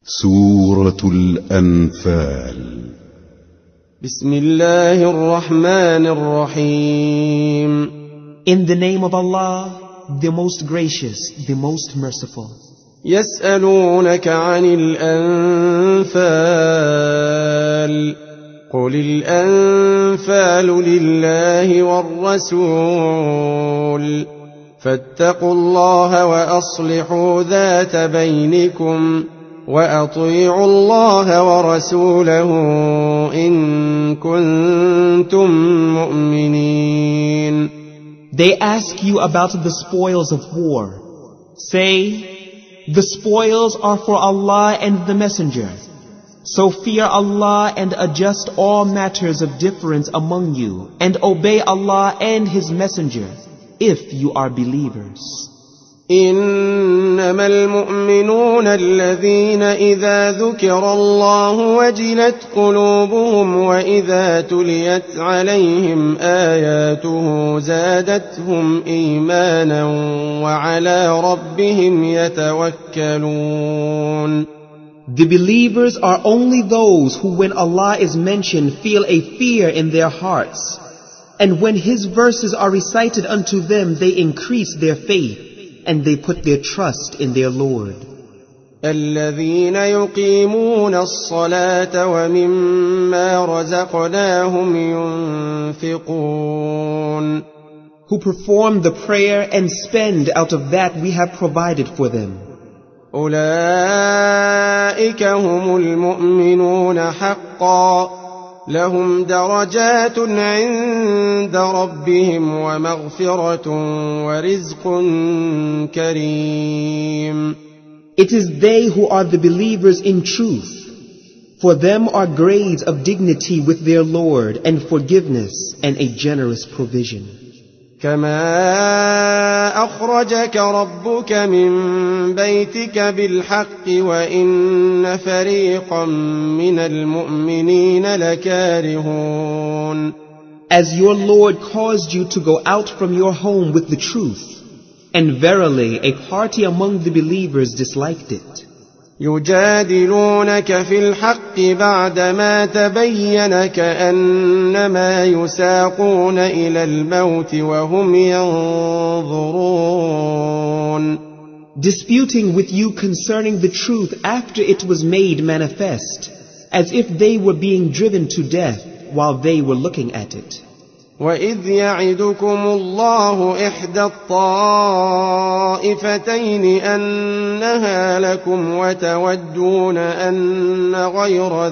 سورة الأنفال. بسم الله الرحمن الرحيم. In the name of Allah, the most gracious, the most merciful. يسألونك عن الأنفال قل الأنفال لله والرسول فاتقوا الله وأصلحوا ذات بينكم وأطيعوا الله ورسوله إن كنتم مؤمنين. They ask you about the spoils of war. Say, the spoils are for Allah and the Messenger. So fear Allah and adjust all matters of difference among you, and obey Allah and His Messenger, if you are believers. إنما المؤمنون الذين إذا ذكر الله وجلت قلوبهم وإذا تليت عليهم آياته زادتهم إيمانا وعلى ربهم يتوكلون. The believers are only those who, when Allah is mentioned, feel a fear in their hearts, and when His verses are recited unto them, they increase their faith, and they put their trust in their Lord. الذين يقيمون الصلاة ومما رزقناهم ينفقون. Who perform the prayer and spend out of that we have provided for them. أولئك هم المؤمنون حقا لهم درجات عند ربهم ومغفرة ورزق كريم. It is they who are the believers in truth. For them are grades of dignity with their Lord and forgiveness and a generous provision. كما أخرجك ربك من بيتك بالحق وإن فريقا من المؤمنين لكارهون. As your Lord caused you to go out from your home with the truth, and verily a party among the believers disliked it. يجادلونك في الحق بعدما تبين كأنما يساقون إلى الموت وهم ينظرون. Disputing with you concerning the truth after it was made manifest, as if they were being driven to death while they were looking at it. وَإِذْ يَعِدُكُمُ اللَّهُ إِحْدَى الطَّائِفَتَيْنِ أَنَّهَا لَكُمْ وَتَوَدُّونَ أَنَّ غَيْرَ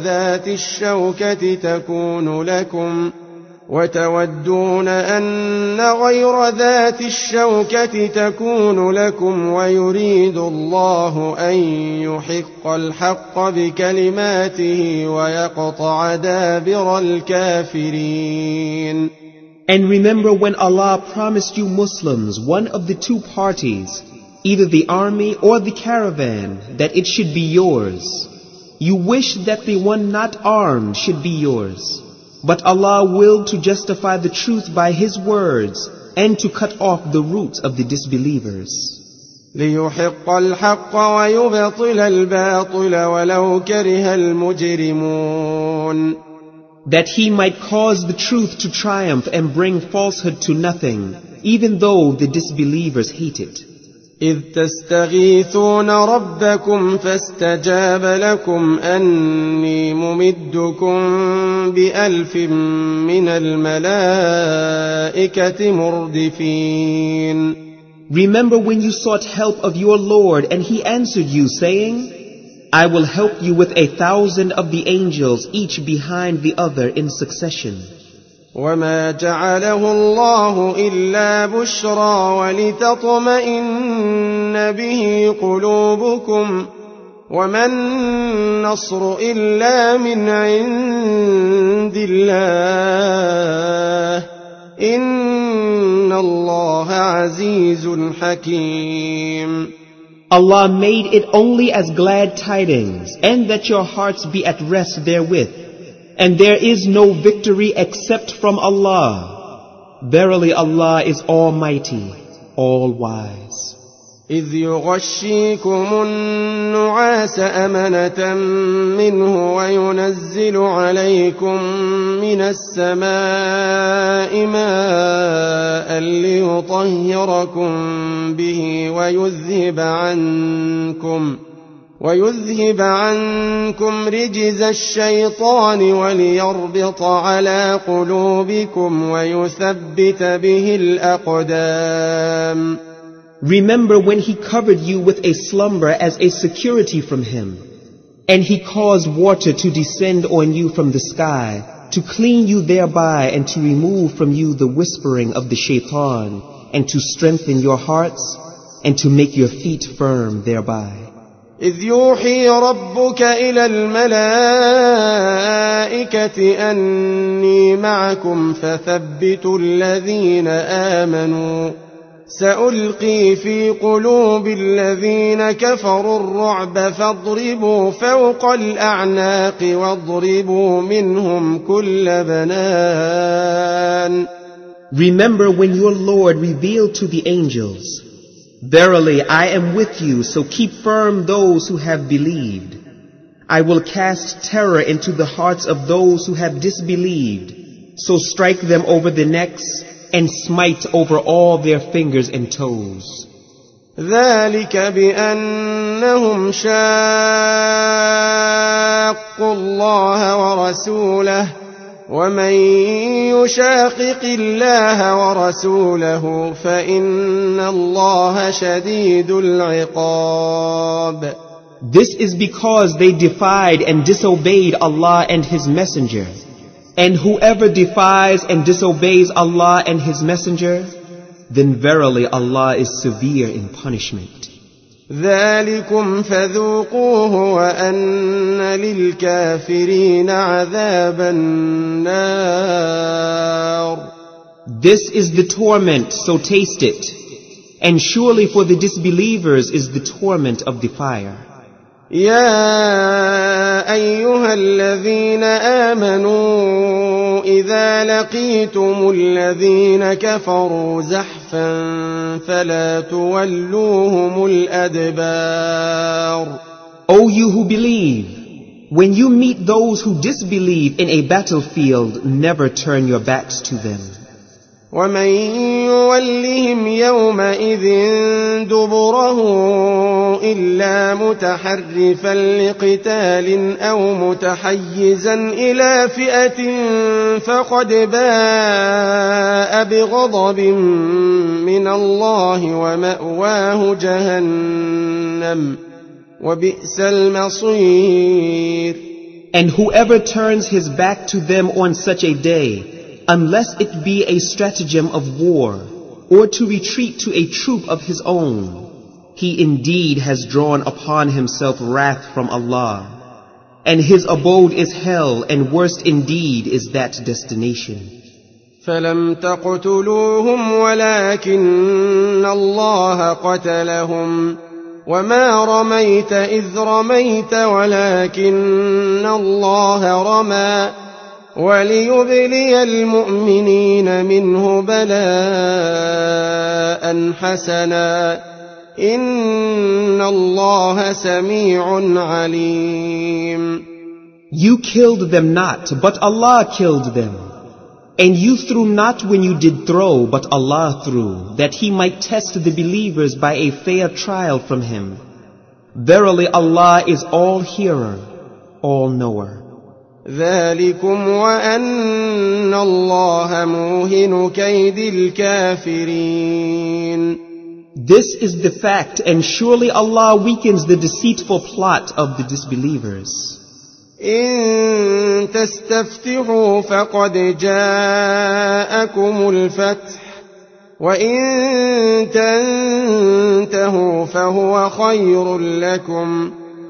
ذَاتِ الشَّوْكَةِ تَكُونُ لَكُمْ وَيُرِيدُ اللَّهُ أَن يُحِقَّ الْحَقَّ بِكَلِمَاتِهِ وَيَقْطَعَ دَابِرَ الْكَافِرِينَ. And remember when Allah promised you Muslims one of the two parties, either the army or the caravan, that it should be yours. You wish that the one not armed should be yours. But Allah willed to justify the truth by His words and to cut off the roots of the disbelievers. لِيُحِقَّ الْحَقَّ وَيُبْطِلَ الْبَاطِلَ وَلَوْ كَرِهَ الْمُجْرِمُونَ. That He might cause the truth to triumph and bring falsehood to nothing, even though the disbelievers hate it. إِذْ تَسْتَغِيثُونَ رَبَّكُمْ فَاسْتَجَابَ لَكُمْ أَنِّي مُمِدُّكُمْ بِأَلْفٍ مِّنَ الْمَلَائِكَةِ مُرْدِفِينَ. Remember when you sought help of your Lord and He answered you, saying, I will help you with 1,000 of the angels, each behind the other in succession. وَمَا جَعَلَهُ اللَّهُ إِلَّا بُشْرَى وَلِتَطْمَئِنَّ بِهِ قُلُوبُكُمْ وَمَا النَّصْرُ إِلَّا مِنْ عِندِ اللَّهِ إِنَّ اللَّهَ عَزِيزٌ حَكِيمٌ. Allah made it only as glad tidings, and that your hearts be at rest therewith. And there is no victory except from Allah. Verily Allah is Almighty, all-wise. إذ يغشيكم النعاس أمنة منه وينزل عليكم من السماء ماء ليطهركم به ويذهب عنكم رجز الشيطان وليربط على قلوبكم ويثبت به الأقدام. Remember when he covered you with a slumber as a security from him, and he caused water to descend on you from the sky, to clean you thereby and to remove from you the whispering of the shaitan, and to strengthen your hearts, and to make your feet firm thereby. إذ يوحي ربك إلى الملائكة أني معكم فثبتوا الذين آمنوا سألقي في قلوب الذين كفروا الرعب فاضربوا فوق الأعناق واضربوا منهم كل بنان. Remember when your Lord revealed to the angels, "Verily I am with you, so keep firm those who have believed. I will cast terror into the hearts of those who have disbelieved, so strike them over the necks and smite over all their fingers and toes." ذلك بأنهم شاقوا الله ورسوله ومن يشاقق الله ورسوله فإن الله شديد العقاب. This is because they defied and disobeyed Allah and His Messenger. And whoever defies and disobeys Allah and His Messenger, then verily Allah is severe in punishment. ذلكم فذوقوه وأن للكافرين عذاب النار. This is the torment, so taste it. And surely for the disbelievers is the torment of the fire. يا أيها الذين آمنوا إذا لقيتم الذين كفروا زحفا فلا تولوهم الأدبار. O you who believe, when you meet those who disbelieve in a battlefield, never turn your backs to them. ومن يولهم يومئذ دبره إلا متحرفا لقتال أو متحيزا إلى فئة فقد باء بغضب من الله ومأواه جهنم وبئس المصير. And whoever turns his back to them on such a day, unless it be a stratagem of war, or to retreat to a troop of his own, he indeed has drawn upon himself wrath from Allah, and his abode is hell, and worst indeed is that destination. فلم تقتلوهم ولكن الله قتلهم وما رميت إذ رميت ولكن الله رمى وليبلي المؤمنين منه بلاء حسنا إن الله سميع عليم. You killed them not, but Allah killed them. And you threw not when you did throw, but Allah threw, that He might test the believers by a fair trial from Him. Verily Allah is all hearer, all knower. ذلكم وأن الله موهن كيد الكافرين. This is the fact, and surely Allah weakens the deceitful plot of the disbelievers. إن تستفتحوا فقد جاءكم الفتح وإن تنتهوا فهو خير لكم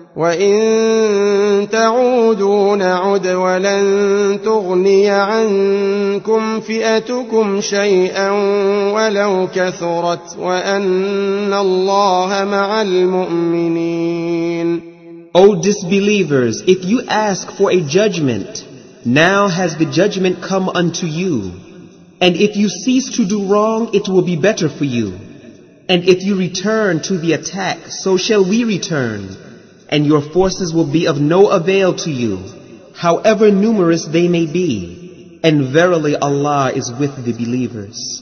وإن تعودوا نعد ولن تغني عنكم فئتكم شيئا ولو كثرت وأن الله مع المؤمنين. O disbelievers, if you ask for a judgment, now has the judgment come unto you. And if you cease to do wrong, it will be better for you. And if you return to the attack, so shall we return, and your forces will be of no avail to you, however numerous they may be. And verily Allah is with the believers.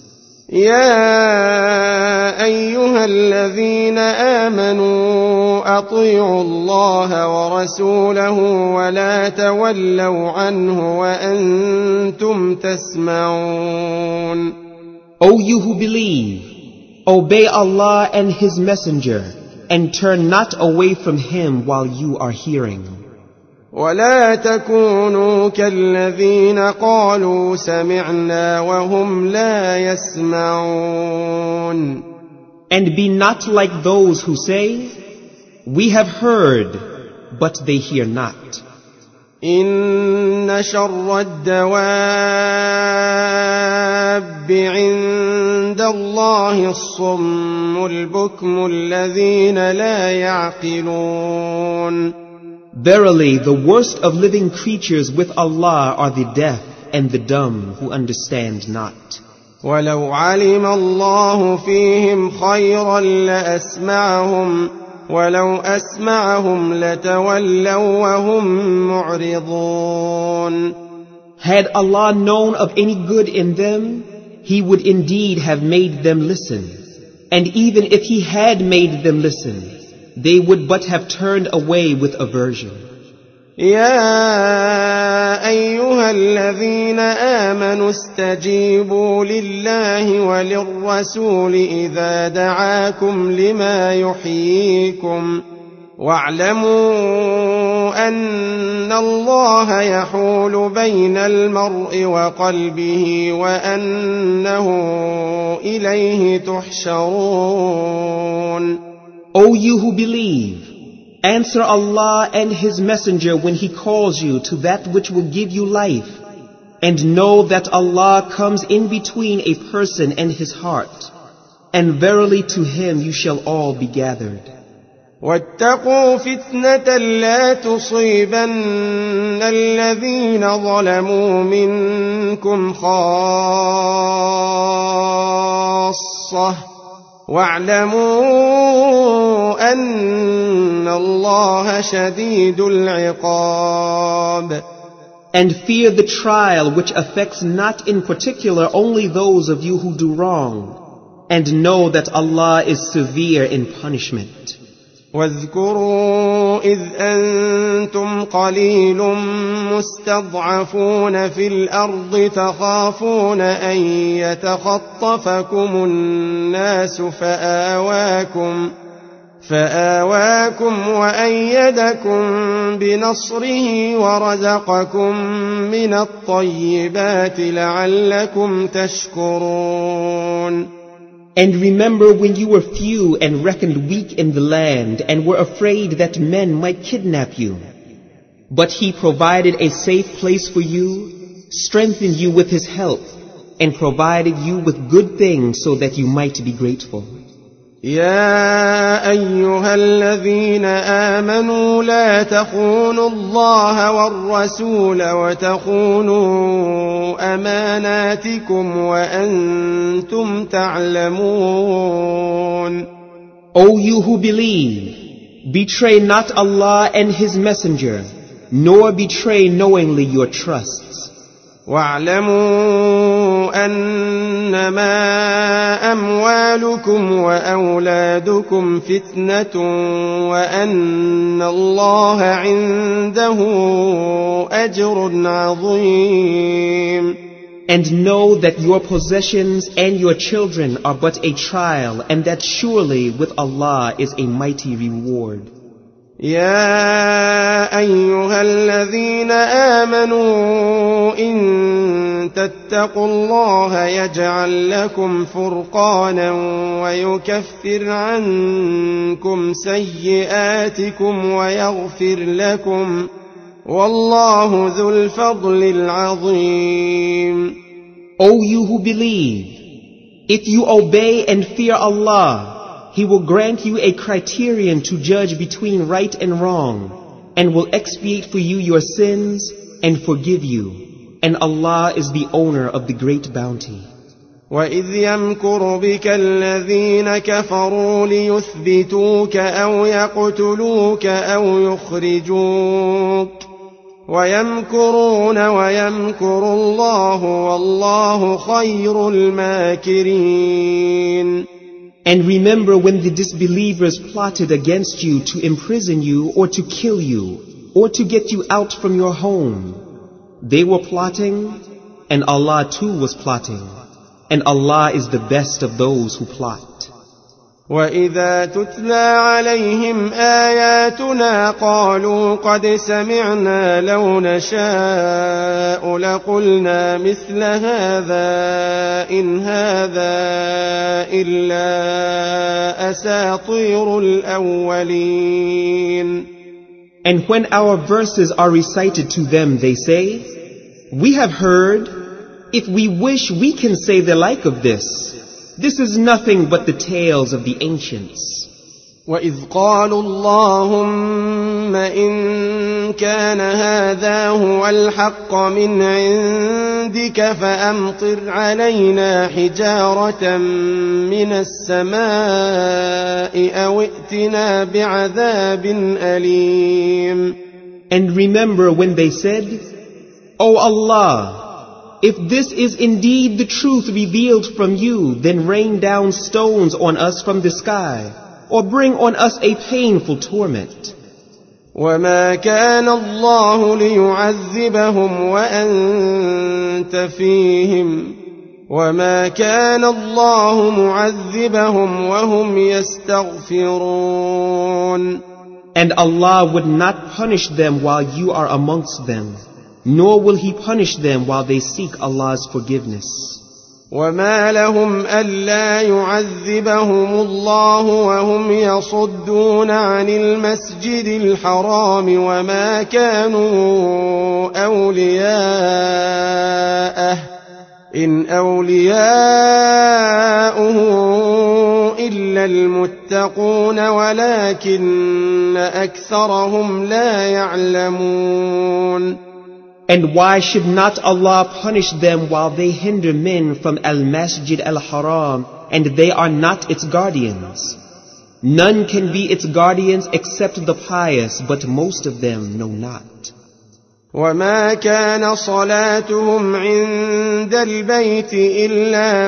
يا أيها الذين آمنوا أطيعوا الله ورسوله ولا تولوا عنه وأنتم تسمعون. O you who believe, obey Allah and His Messenger, and turn not away from Him while you are hearing. ولا تكونوا كالذين قالوا سمعنا وهم لا يسمعون. And be not like those who say, we have heard, but they hear not. إن شر الدواب عند الله الصم البكم الذين لا يعقلون. Verily, the worst of living creatures with Allah are the deaf and the dumb who understand not. ولو علم الله فيهم خيرا لأسمعهم ولو أسمعهم لتولوا وهم معرضون. Had Allah known of any good in them, He would indeed have made them listen. And even if He had made them listen, they would but have turned away with aversion. يا أيها الذين آمنوا استجيبوا لله وللرسول إذا دعاكم لما يحييكم واعلموا أن الله يحول بين المرء وقلبه وأنه إليه تحشرون. O you who believe, answer Allah and His Messenger when He calls you to that which will give you life, and know that Allah comes in between a person and his heart, and verily to Him you shall all be gathered. واتقوا فتنة لا تصيبن الذين ظلموا منكم خاصة واعلموا أن الله شديد العقاب. And fear the trial which affects not in particular only those of you who do wrong, and know that Allah is severe in punishment. واذكروا إذ أنتم قليل مستضعفون في الأرض تخافون أن يتخطفكم الناس فآواكم وأيدكم بنصره ورزقكم من الطيبات لعلكم تشكرون. And remember when you were few and reckoned weak in the land and were afraid that men might kidnap you. But He provided a safe place for you, strengthened you with His help, and provided you with good things so that you might be grateful. يا أيها الذين آمنوا لا تخونوا الله والرسول وتخونوا أماناتكم وأنتم تعلمون. O you who believe, betray not Allah and His Messenger, nor betray knowingly your trusts. واعلموا أنما أموالكم وأولادكم فتنة وأن الله عنده أجر عظيم. And know that your possessions and your children are but a trial, and that surely with Allah is a mighty reward. يا أيها الذين آمنوا إن تتقوا الله يجعل لكم فرقانا ويكفر عنكم سيئاتكم ويغفر لكم والله ذو الفضل العظيم. O you who believe, if you obey and fear Allah, He will grant you a criterion to judge between right and wrong, and will expiate for you your sins and forgive you. And Allah is the owner of the great bounty. وإذ يمكر بك الذين كفروا ليثبتوك أو يقتلوك أو يخرجوك ويمكرون ويمكر الله والله خير الماكرين. And remember when the disbelievers plotted against you to imprison you or to kill you or to get you out from your home. They were plotting, and Allah too was plotting, and Allah is the best of those who plot. وَإِذَا تُتْلَى عَلَيْهِمْ آيَاتُنَا قَالُوا قَدْ سَمِعْنَا لَوْ نَشَاءُ لَقُلْنَا مِثْلَ هَذَا إِنْ هَذَا إِلَّا أَسَاطِيرُ الْأَوَّلِينَ. And when our verses are recited to them, they say, "We have heard. If we wish, we can say the like of this. This is nothing but the tales of the ancients." وَإِذْ قَالُوا اللَّهُمَّ إِن كَانَ هَذَا هُوَ الْحَقَّ مِنْ عِندِكَ فَأَمْطِرْ عَلَيْنَا حِجَارَةً مِنَ السَّمَاءِ أَوْ ائْتِنَا بِعَذَابٍ أَلِيمٍ. And remember when they said, "O Allah, if this is indeed the truth revealed from you, then rain down stones on us from the sky, or bring on us a painful torment." وَمَا كَانَ اللَّهُ لِيُعَذِّبَهُمْ وَأَنْتَ فِيهِمْ وَمَا كَانَ اللَّهُ مُعَذِّبَهُمْ وَهُمْ يَسْتَغْفِرُونَ. And Allah would not punish them while you are amongst them, nor will He punish them while they seek Allah's forgiveness. وَمَا لَهُمْ أَلَّا يُعَذِّبَهُمُ اللَّهُ وَهُمْ يَصُدُّونَ عَنِ الْمَسْجِدِ الْحَرَامِ وَمَا كَانُوا أَوْلِيَاءَهُ إِنْ أَوْلِيَاؤُهُ إِلَّا الْمُتَّقُونَ وَلَكِنَّ أَكْثَرَهُمْ لَا يَعْلَمُونَ. And why should not Allah punish them while they hinder men from Al-Masjid Al-Haram and they are not its guardians? None can be its guardians except the pious, but most of them know not. وَمَا كَانَ صَلَاتُهُمْ عِندَ الْبَيْتِ إِلَّا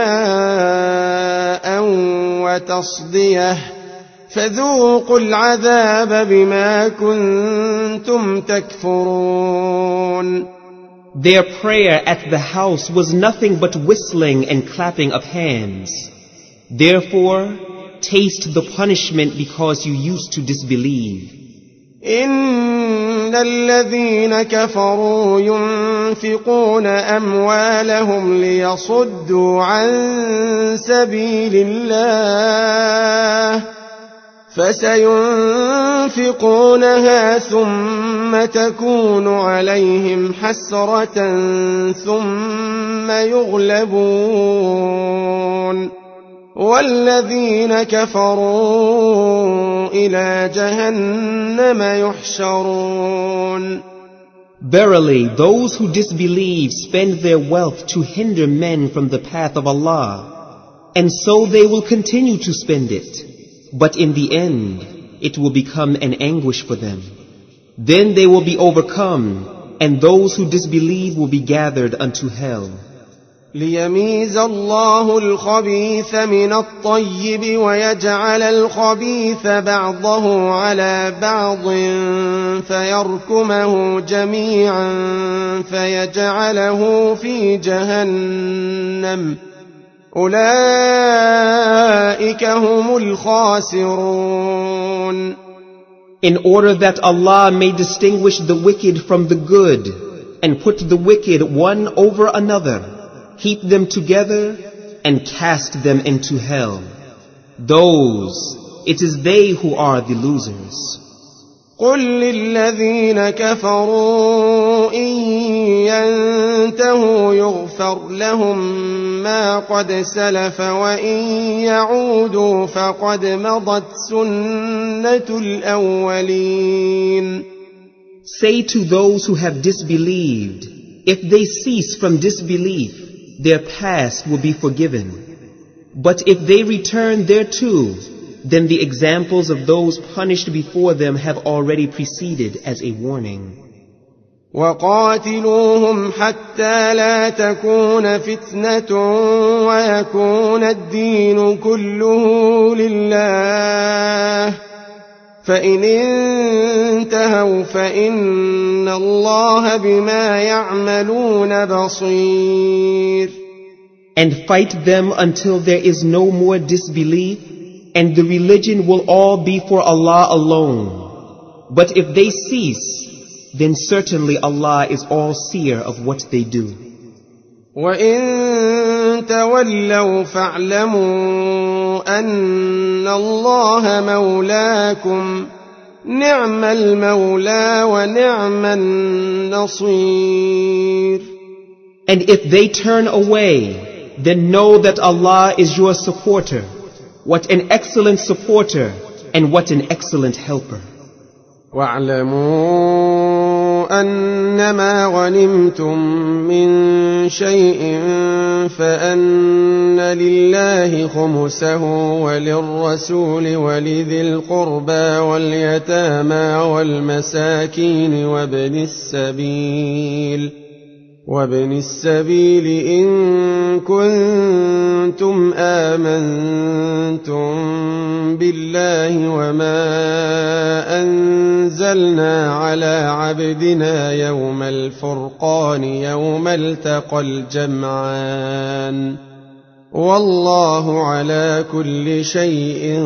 مُكَاءً وَتَصْدِيَةً فَذُوقُوا الْعَذَابَ بِمَا كُنْتُمْ تَكْفُرُونَ. Their prayer at the house was nothing but whistling and clapping of hands. Therefore, taste the punishment because you used to disbelieve. إِنَّ الَّذِينَ كَفَرُوا يُنْفِقُونَ أَمْوَالَهُمْ لِيَصُدُّوا عَنْ سَبِيلِ اللَّهِ فسينفقونها ثم تكون عليهم حسرة ثم يغلبون والذين كفروا إلى جهنم يحشرون. Verily, those who disbelieve spend their wealth to hinder men from the path of Allah, and so they will continue to spend it. But in the end, it will become an anguish for them. Then they will be overcome, and those who disbelieve will be gathered unto hell. ليميز الله الخبيث من الطيب ويجعل الخبيث بعضه على بعض فيركمه جميعا فيجعله في جهنم أولئك هم الخاسرون. In order that Allah may distinguish the wicked from the good and put the wicked one over another, heap them together and cast them into hell. It is they who are the losers. قل للذين كفروا إن ينتهوا يغفر لهم ما قد سلف وإن يعودوا فقد مضت سنة الأولين. Say to those who have disbelieved, if they cease from disbelief, their past will be forgiven. But if they return thereto, then the examples of those punished before them have already preceded as a warning. وقاتلوهم حتى لا تكون فتنة ويكون الدين كله لله فإن انتهوا فإن الله بما يعملون بصير. And fight them until there is no more disbelief, and the religion will all be for Allah alone. But if they cease, then certainly Allah is all-seer of what they do. وَإِن تَوَلَّوْا فَاعْلَمُوا أَنَّ اللَّهَ مَوْلَاكُمْ نِعْمَ الْمَوْلَى وَنِعْمَ النَّصِيرُ. And if they turn away, then know that Allah is your supporter. What an excellent supporter and what an excellent helper. وَاعْلَمُوا أَنَّمَا غَنِمْتُم مِّن شَيْءٍ فَأَنَّ لِلَّهِ خُمُسَهُ وَلِلرَّسُولِ وَلِذِي الْقُرْبَى وَالْيَتَامَى وَالْمَسَاكِينِ وَابْنِ السَّبِيلِ إِن كُنتُمْ آمَنتُم بِاللَّهِ وَمَا أَنزَلْنَا عَلَىٰ عَبْدِنَا يَوْمَ الْفُرْقَانِ يَوْمَ الْتَقَى الْجَمْعَانِ وَاللَّهُ عَلَىٰ كُلِّ شَيْءٍ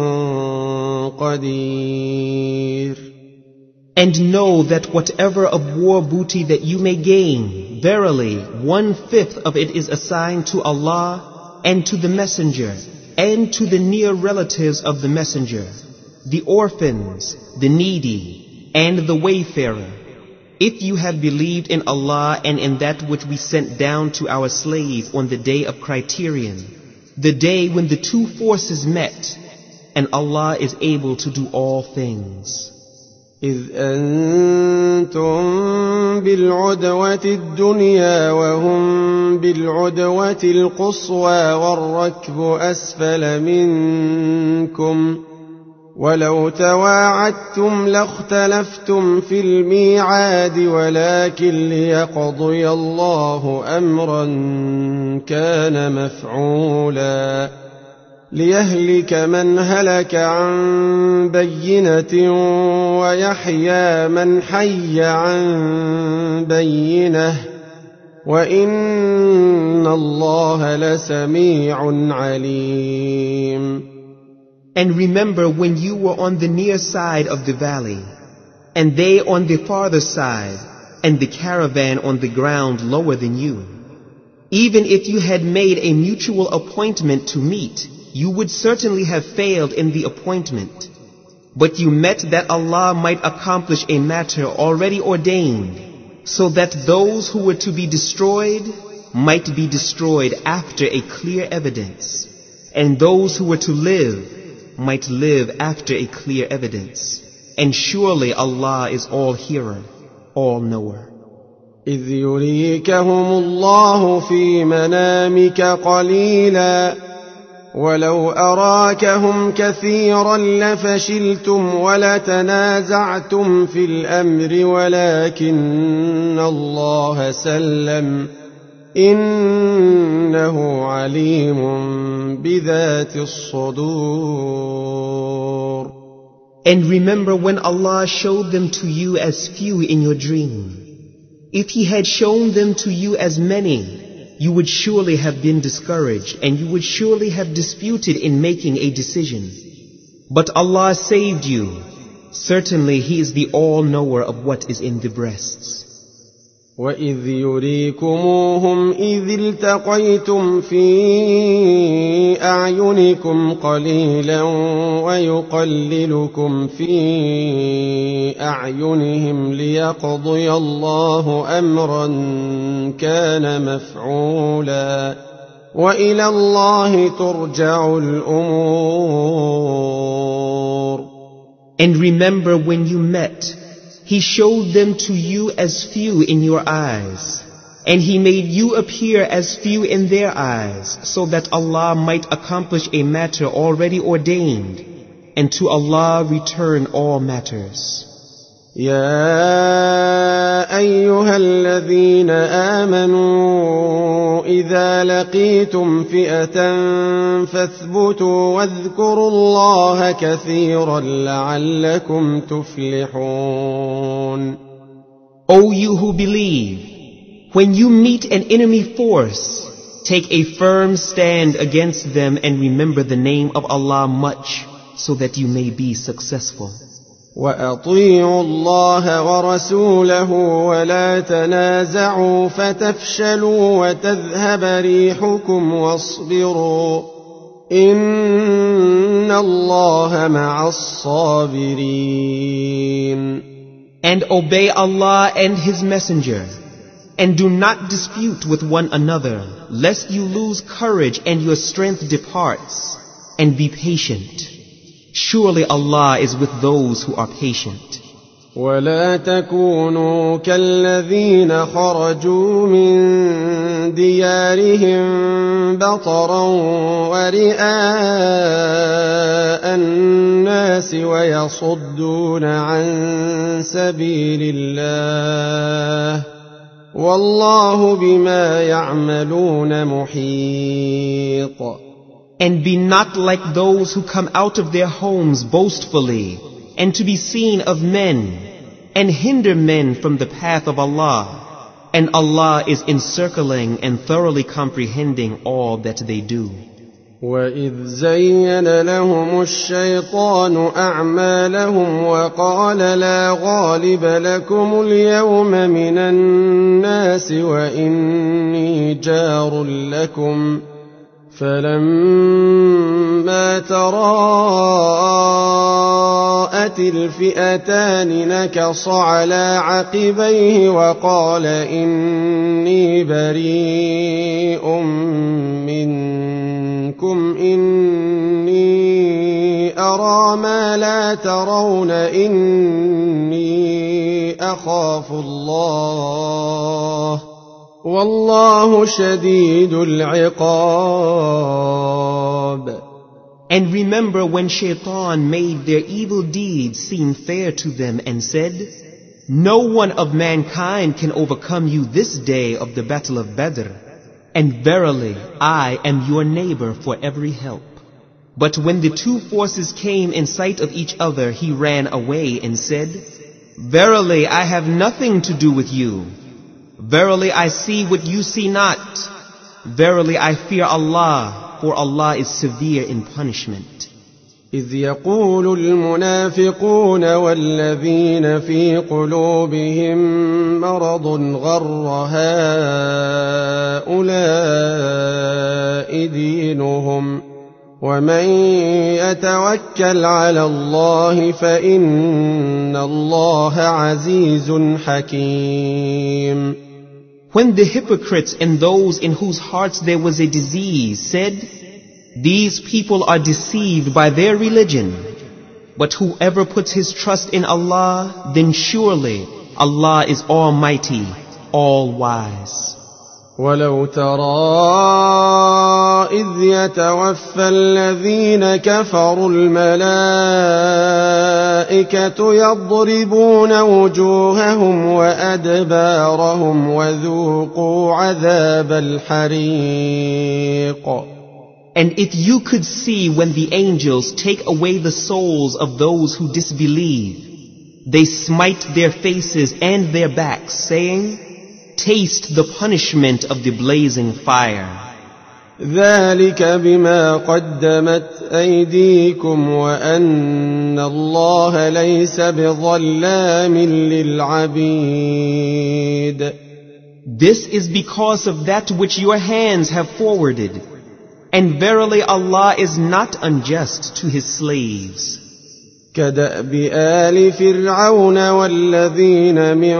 قَدِيرٌ. And know that whatever of war booty that you may gain, verily 1/5 of it is assigned to Allah and to the Messenger and to the near relatives of the Messenger, the orphans, the needy, and the wayfarer. If you have believed in Allah and in that which we sent down to our slave on the day of criterion, the day when the two forces met, and Allah is able to do all things. إذ أنتم بالعدوة الدنيا وهم بالعدوة القصوى والركب أسفل منكم ولو تواعدتم لاختلفتم في الميعاد ولكن ليقضي الله أمرا كان مفعولا ليهلك من هلك عن بينة ويحيى من حي عن بينة وإن الله لسميع عليم. And remember when you were on the near side of the valley, and they on the farther side, and the caravan on the ground lower than you. Even if you had made a mutual appointment to meet, you would certainly have failed in the appointment. But you met that Allah might accomplish a matter already ordained, so that those who were to be destroyed might be destroyed after a clear evidence, and those who were to live might live after a clear evidence. And surely Allah is all hearer, all knower. إذ يريكهم الله في منامك قليلا ولو أراكهم كثيرا لفشلتم ولتنازعتم في الأمر ولكن الله سلم إنه عليم بذات الصدور. And remember when Allah showed them to you as few in your dream. If He had shown them to you as many, you would surely have been discouraged and you would surely have disputed in making a decision. But Allah saved you. Certainly He is the all-knower of what is in the breasts. وَإِذْ يُرِيكُمُوهُمْ إِذِ الْتَقَيْتُمْ فِي أَعْيُنِكُمْ قَلِيلًا وَيُقَلِّلُكُمْ فِي أَعْيُنِهِمْ لِيَقْضِيَ اللَّهُ أَمْرًا كَانَ مَفْعُولًا وَإِلَى اللَّهِ تُرْجَعُ الْأُمُورُ. And remember when you met, He showed them to you as few in your eyes. And He made you appear as few in their eyes, so that Allah might accomplish a matter already ordained, and to Allah return all matters. يا أيها الذين آمنوا إذا لقيتم فئة فاثبتوا واذكروا الله كثيرا لعلكم تفلحون. O you who believe, when you meet an enemy force, take a firm stand against them and remember the name of Allah much, so that you may be successful. وأطيعوا الله ورسوله ولا تنازعوا فتفشلوا وتذهب ريحكم واصبروا إن الله مع الصابرين. And obey Allah and His Messenger, and do not dispute with one another, lest you lose courage and your strength departs, and be patient. Surely Allah is with those who are patient. ولا تكونوا كالذين خرجوا من ديارهم بطرا ورئاء الناس ويصدون عن سبيل الله والله بما يعملون محيط. And be not like those who come out of their homes boastfully, and to be seen of men, and hinder men from the path of Allah. And Allah is encircling and thoroughly comprehending all that they do. وَإِذْ زَيَّنَ لَهُمُ الشَّيْطَانُ أَعْمَالَهُمْ وَقَالَ لَا غَالِبَ لَكُمُ الْيَوْمَ مِنَ النَّاسِ وَإِنِّي جَارٌ لَكُمْ فلما تراءت الفئتان نكص على عقبيه وقال إني بريء منكم إني أرى ما لا ترون إني أخاف الله والله شديد العقاب. And remember when Shaitan made their evil deeds seem fair to them and said, no one of mankind can overcome you this day of the battle of Badr, and verily I am your neighbor for every help. But when the two forces came in sight of each other, he ran away and said, verily I have nothing to do with you. Verily I see what you see not. Verily I fear Allah, for Allah is severe in punishment. إذ يقول المنافقون والذين في قلوبهم مرض غر هؤلاء دينهم ومن يتوكل على الله فإن الله عزيز حكيم. When the hypocrites and those in whose hearts there was a disease said, these people are deceived by their religion, but whoever puts his trust in Allah, then surely Allah is almighty, all-wise. ولو ترى إذ يتوفى الذين كفروا الملائكة يضربون وجوههم وأدبارهم وذوقوا عذاب الحريق. And if you could see when the angels take away the souls of those who disbelieve, they smite their faces and their backs, saying, taste the punishment of the blazing fire. ذلك بما قدمت أيديكم وأن الله ليس بظلام للعبيد. This is because of that which your hands have forwarded, and verily Allah is not unjust to His slaves. كدأب آل فرعون والذين من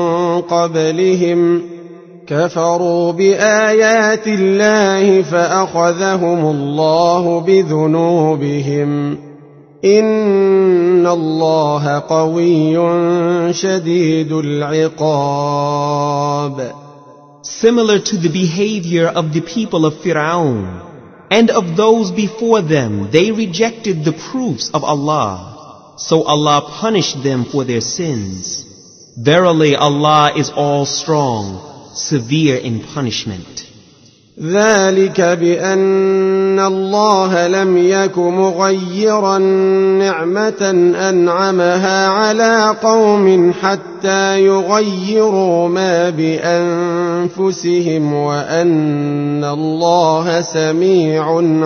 قبلهم كفروا بآيات الله فأخذهم الله بذنوبهم إن الله قوي شديد العقاب. similar to the behavior of the people of Fir'aun and of those before them. They rejected the proofs of Allah, so Allah punished them for their sins. Verily, Allah is all strong, severe in punishment. ذلك بأن الله لم يك مغيرا نعمة أنعمها على قوم حتى يغيروا ما بأنفسهم وأن الله سميع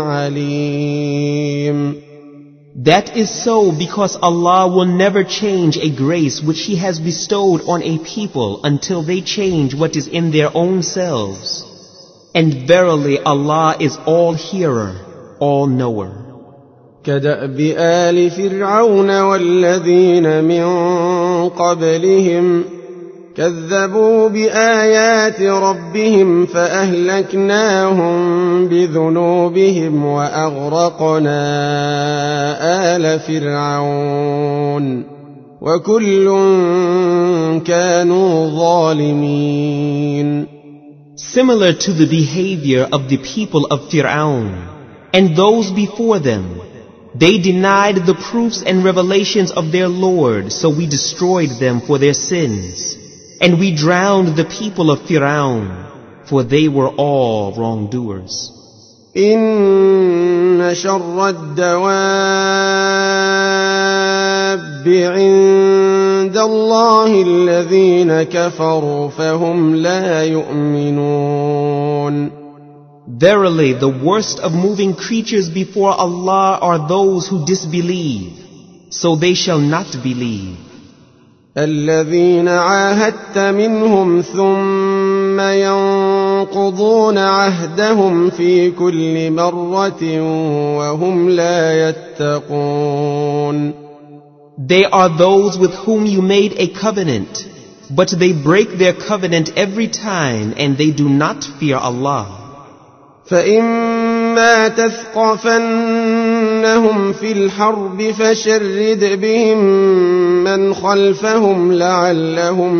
عليم. That is so because Allah will never change a grace which He has bestowed on a people until they change what is in their own selves. And verily Allah is all hearer, all knower. كدأب آل فرعون والذين من قبلهم كذبوا بآيات ربهم فأهلكناهم بذنوبهم وأغرقنا آل فرعون وكل كانوا ظالمين. Similar to the behavior of the people of Fir'aun and those before them, they denied the proofs and revelations of their Lord, so we destroyed them for their sins. And we drowned the people of Fir'aun, for they were all wrongdoers. إن شر الدواب عند الله الذين كفروا فهم لا يؤمنون. Verily, the worst of moving creatures before Allah are those who disbelieve, so they shall not believe. الذين عاهدت منهم ثم ينقضون عهدهم في كل مرة وهم لا يتقون. They are those with whom you made a covenant, but they break their covenant every time and they do not fear Allah. فإما تثقفنهم في الحرب فشرد بهم من خلفهم لعلهم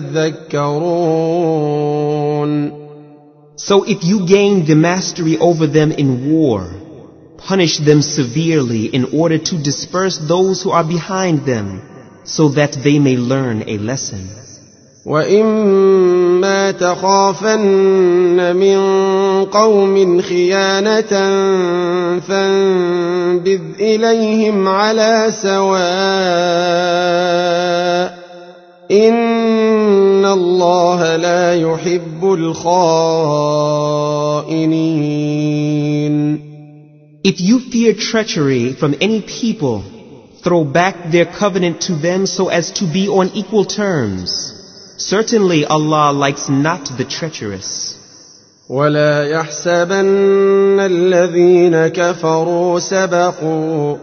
يذكرون. So if you gain the mastery over them in war, punish them severely in order to disperse those who are behind them, so that they may learn a lesson. وَإِمَّا تَخَافَنَّ مِنْ قَوْمٍ خِيَانَةً فَانبِذْ إِلَيْهِمْ عَلَى سَوَاءٍ إِنَّ اللَّهَ لَا يُحِبُّ الْخَائِنِينَ. If you fear treachery from any people, throw back their covenant to them so as to be on equal terms. Certainly Allah likes not the treacherous. وَلَا يَحْسَبَنَّ الَّذِينَ كَفَرُوا سَبَقُوا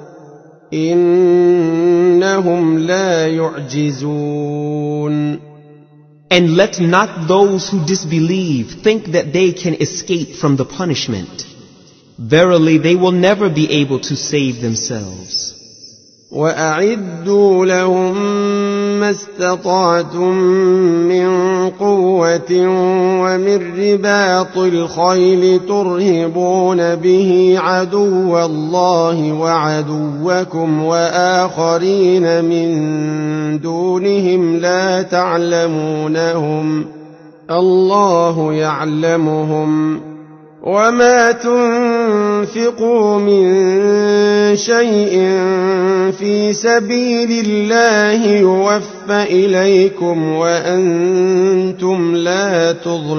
إِنَّهُمْ لَا يُعْجِزُونَ. And let not those who disbelieve think that they can escape from the punishment. Verily they will never be able to save themselves. وَأَعِدُّوا لَهُم مَّا اسْتَطَعْتُم مِّن قُوَّةٍ وَمِن رِّبَاطِ الْخَيْلِ تُرْهِبُونَ بِهِ عَدُوَّ اللَّهِ وَعَدُوَّكُمْ وَآخَرِينَ مِن دُونِهِمْ لَا تَعْلَمُونَهُمْ اللَّهُ يَعْلَمُهُمْ وَمَا تُنفِقُوا مِن شَيْءٍ فِي سَبِيلِ اللَّهِ يُوَفَّ إِلَيْكُمْ وَأَنْتُمْ لَا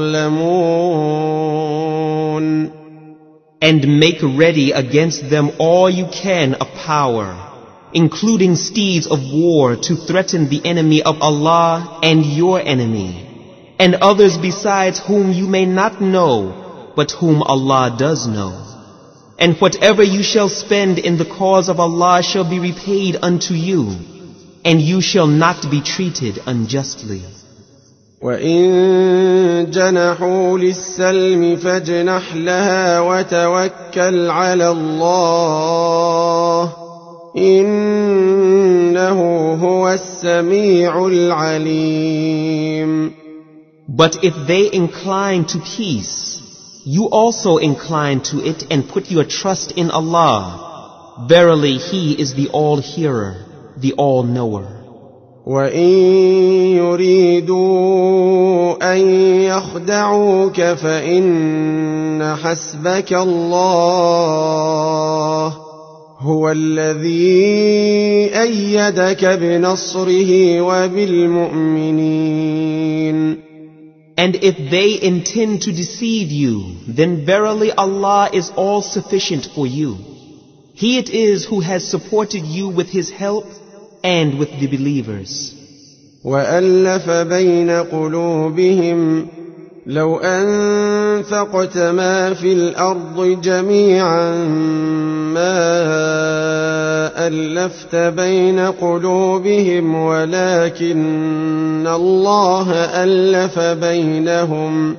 تُظْلَمُونَ. And make ready against them all you can of power, including steeds of war to threaten the enemy of Allah and your enemy, and others besides whom you may not know, but whom Allah does know. And whatever you shall spend in the cause of Allah shall be repaid unto you, and you shall not be treated unjustly. وَإِن جَنَحُوا لِلسَّلْمِ فَاجْنَحْ لَهَا وَتَوَكَّلْ عَلَى اللَّهِ إِنَّهُ هُوَ السَّمِيعُ الْعَلِيمُ. But if they incline to peace, you also incline to it and put your trust in Allah. Verily, He is the All-Hearer, the All-Knower. وَإِن يُرِيدُوا أَن يَخْدَعُوكَ فَإِنَّ حَسْبَكَ اللَّهُ هُوَ الَّذِي أَيَّدَكَ بِنَصْرِهِ وَبِالْمُؤْمِنِينَ. And if they intend to deceive you, then verily Allah is all sufficient for you. He it is who has supported you with His help and with the believers. وَأَلَّفَ بَيْنَ قُلُوبِهِمْ لَوْ أَنفَقْتَ مَا فِي الْأَرْضِ جَمِيعًا مَا أَلَّفْتَ بَيْنَ قُلُوبِهِمْ وَلَكِنَّ اللَّهَ أَلَّفَ بَيْنَهُمْ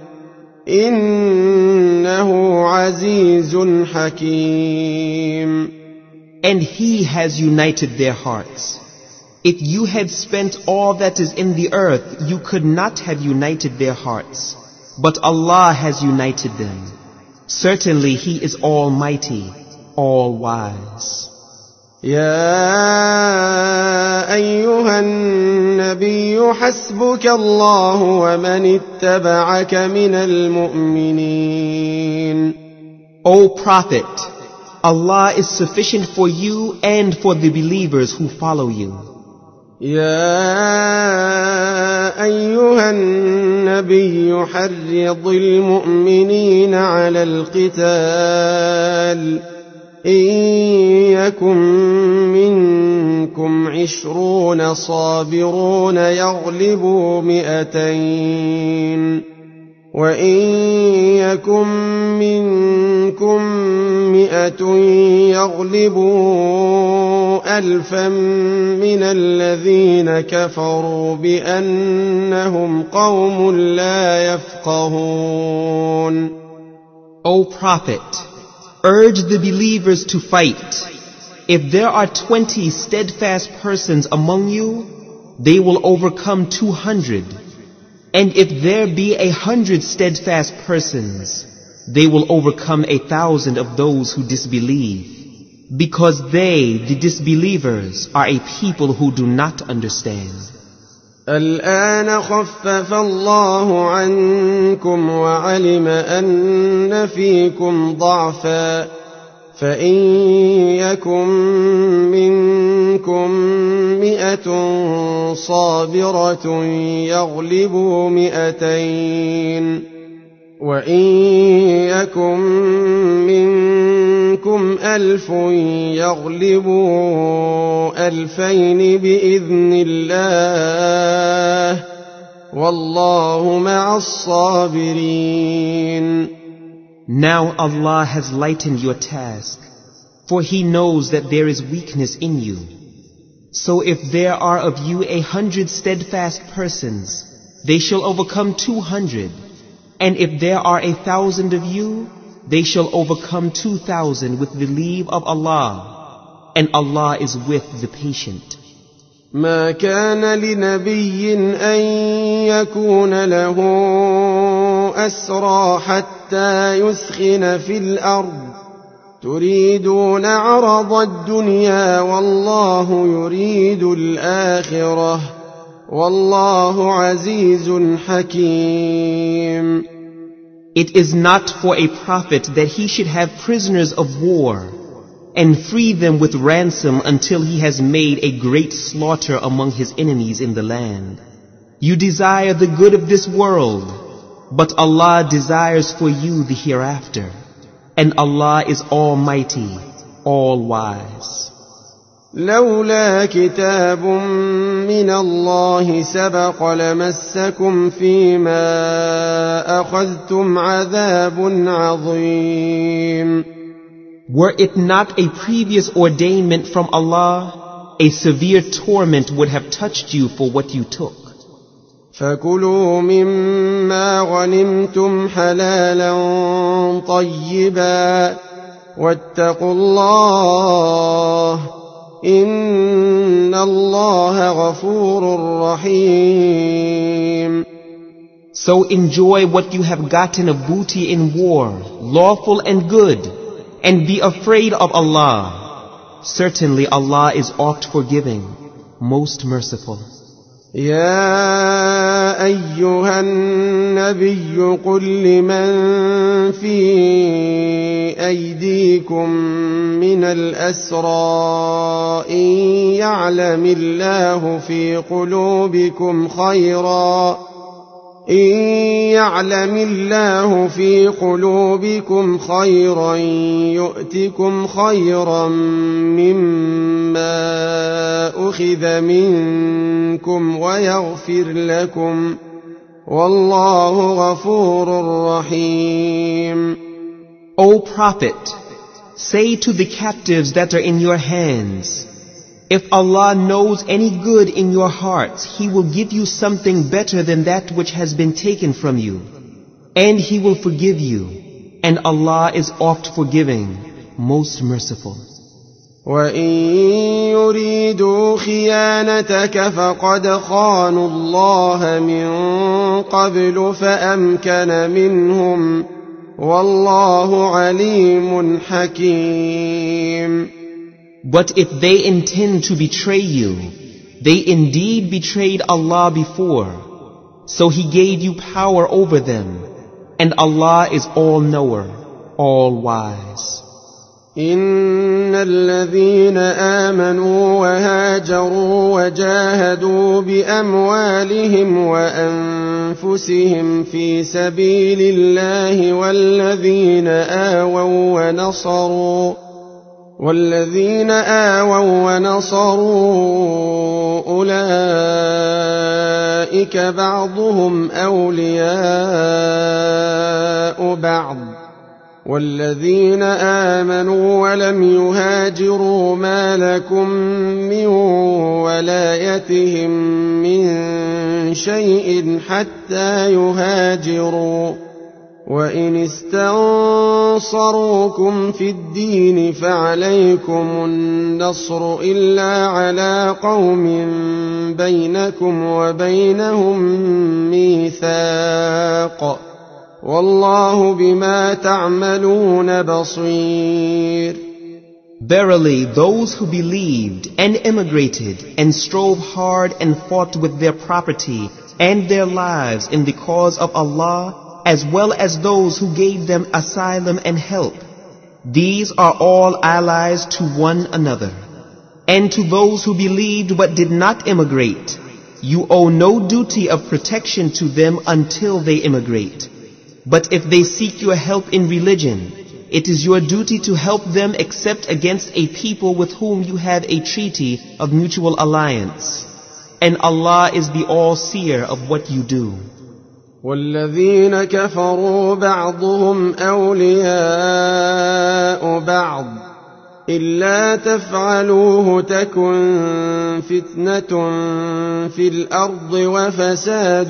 إِنَّهُ عَزِيزٌ حَكِيمٌ. And He has united their hearts. If you had spent all that is in the earth, you could not have united their hearts. But Allah has united them. Certainly He is Almighty, All-Wise. يا أيها النبي حسبك الله ومن اتبعك من المؤمنين. O Prophet, Allah is sufficient for you and for the believers who follow you. يا أيها النبي حرض المؤمنين على القتال إن يكن منكم 20 صابرون يغلبوا 200 وإن يكن منكم 100 يغلبوا 1000 من الذين كفروا بأنهم قوم لا يفقهون. O Prophet, urge the believers to fight. If there are 20 steadfast persons among you, they will overcome 200. And if there be 100 steadfast persons, they will overcome 1,000 of those who disbelieve. Because they, the disbelievers, are a people who do not understand. الآن خفف الله عنكم وعلم أن فيكم ضعفا فإن يكن منكم 100 صابرة يغلبوا 200 وإن يكن منكم 1000 يغلبوا 2000 بإذن الله والله مع الصابرين. Now Allah has lightened your task, for He knows that there is weakness in you. So if there are of you 100 steadfast persons, they shall overcome 200. And if there are 1,000 of you, they shall overcome 2,000 with the leave of Allah. And Allah is with the patient. ما كان لنبي أن يكون له أسرى حتى يثخن في الأرض تريدون عرض الدنيا والله يريد الآخرة والله عزيز حكيم. It is not for a prophet that he should have prisoners of war and free them with ransom until he has made a great slaughter among his enemies in the land. You desire the good of this world, but Allah desires for you the hereafter. And Allah is Almighty, All-Wise. لولا كتاب من الله سبق لمسكم فيما أخذتم عذاب عظيم. Were it not a previous ordainment from Allah, a severe torment would have touched you for what you took. فكلوا مما غنمتم حلالا طيبا واتقوا الله إن الله غفور رحيم. So enjoy what you have gotten of booty in war, lawful and good, and be afraid of Allah. Certainly Allah is oft forgiving, most merciful. يا أيها النبي قل لمن في أيديكم من الأسرى إن يعلم الله في قلوبكم خيرا يؤتكم خيرا مما أخذ منكم ويغفر لكم والله غفور رحيم. O Prophet, say to the captives that are in your hands, if Allah knows any good in your hearts, He will give you something better than that which has been taken from you. And He will forgive you. And Allah is oft forgiving, most merciful. وَإِن يُرِيدُوا خِيَانَتَكَ فَقَدْ خَانُوا اللَّهَ مِن قَبْلُ فَأَمْكَنَ مِنْهُمْ وَاللَّهُ عَلِيمٌ حَكِيمٌ. But if they intend to betray you, they indeed betrayed Allah before. So He gave you power over them. And Allah is all-knower, all-wise. إن الذين آمنوا وهاجروا وجاهدوا بأموالهم وأنفسهم في سبيل الله والذين آووا ونصروا أولئك بعضهم أولياء بعض والذين آمنوا ولم يهاجروا ما لكم من ولايتهم من شيء حتى يهاجروا وإن استنصروكم في الدين فعليكم النصر إلا على قوم بينكم وبينهم ميثاق والله بما تعملون بصير. Verily, those who believed and immigrated and strove hard and fought with their property and their lives in the cause of Allah, as well as those who gave them asylum and help, these are all allies to one another. And to those who believed but did not immigrate, you owe no duty of protection to them until they immigrate. But if they seek your help in religion, it is your duty to help them except against a people with whom you have a treaty of mutual alliance. And Allah is the all-seer of what you do. والذين كفروا بعضهم أولياء بعض إلا تفعلوه تكن فتنة في الأرض وفساد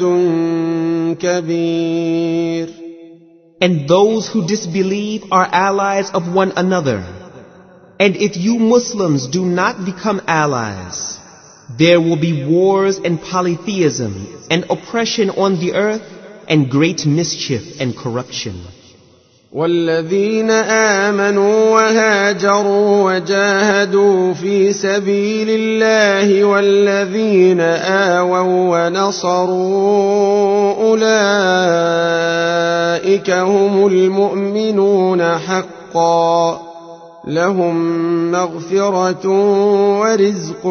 كبير. And those who disbelieve are allies of one another. And if you Muslims do not become allies, there will be wars and polytheism and oppression on the earth and great mischief and corruption. والذين آمنوا وهاجروا وجاهدوا في سبيل الله والذين آووا ونصروا أولئك هم المؤمنون حقا لهم مغفرة ورزق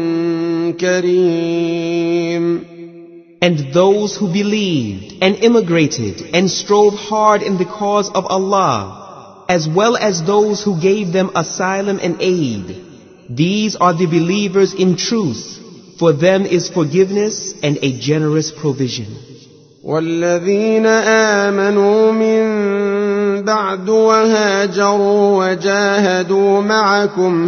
كريم. And those who believed and immigrated and strove hard in the cause of Allah, as well as those who gave them asylum and aid, these are the believers in truth. For them is forgiveness and a generous provision. والذين آمنوا من بعد وهاجروا وجاهدوا معكم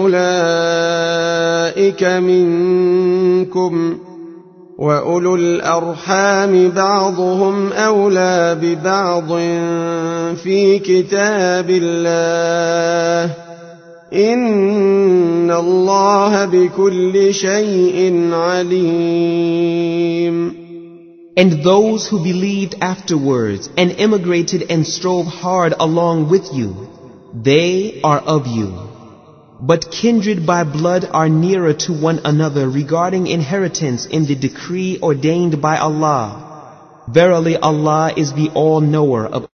فأولئك منكم وأولو الأرحام بعضهم أولى ببعض في كتاب الله إن الله بكل شيء عليم. And those who believed afterwards and immigrated and strove hard along with you, they are of you. But kindred by blood are nearer to one another regarding inheritance in the decree ordained by Allah. Verily Allah is the all-knower of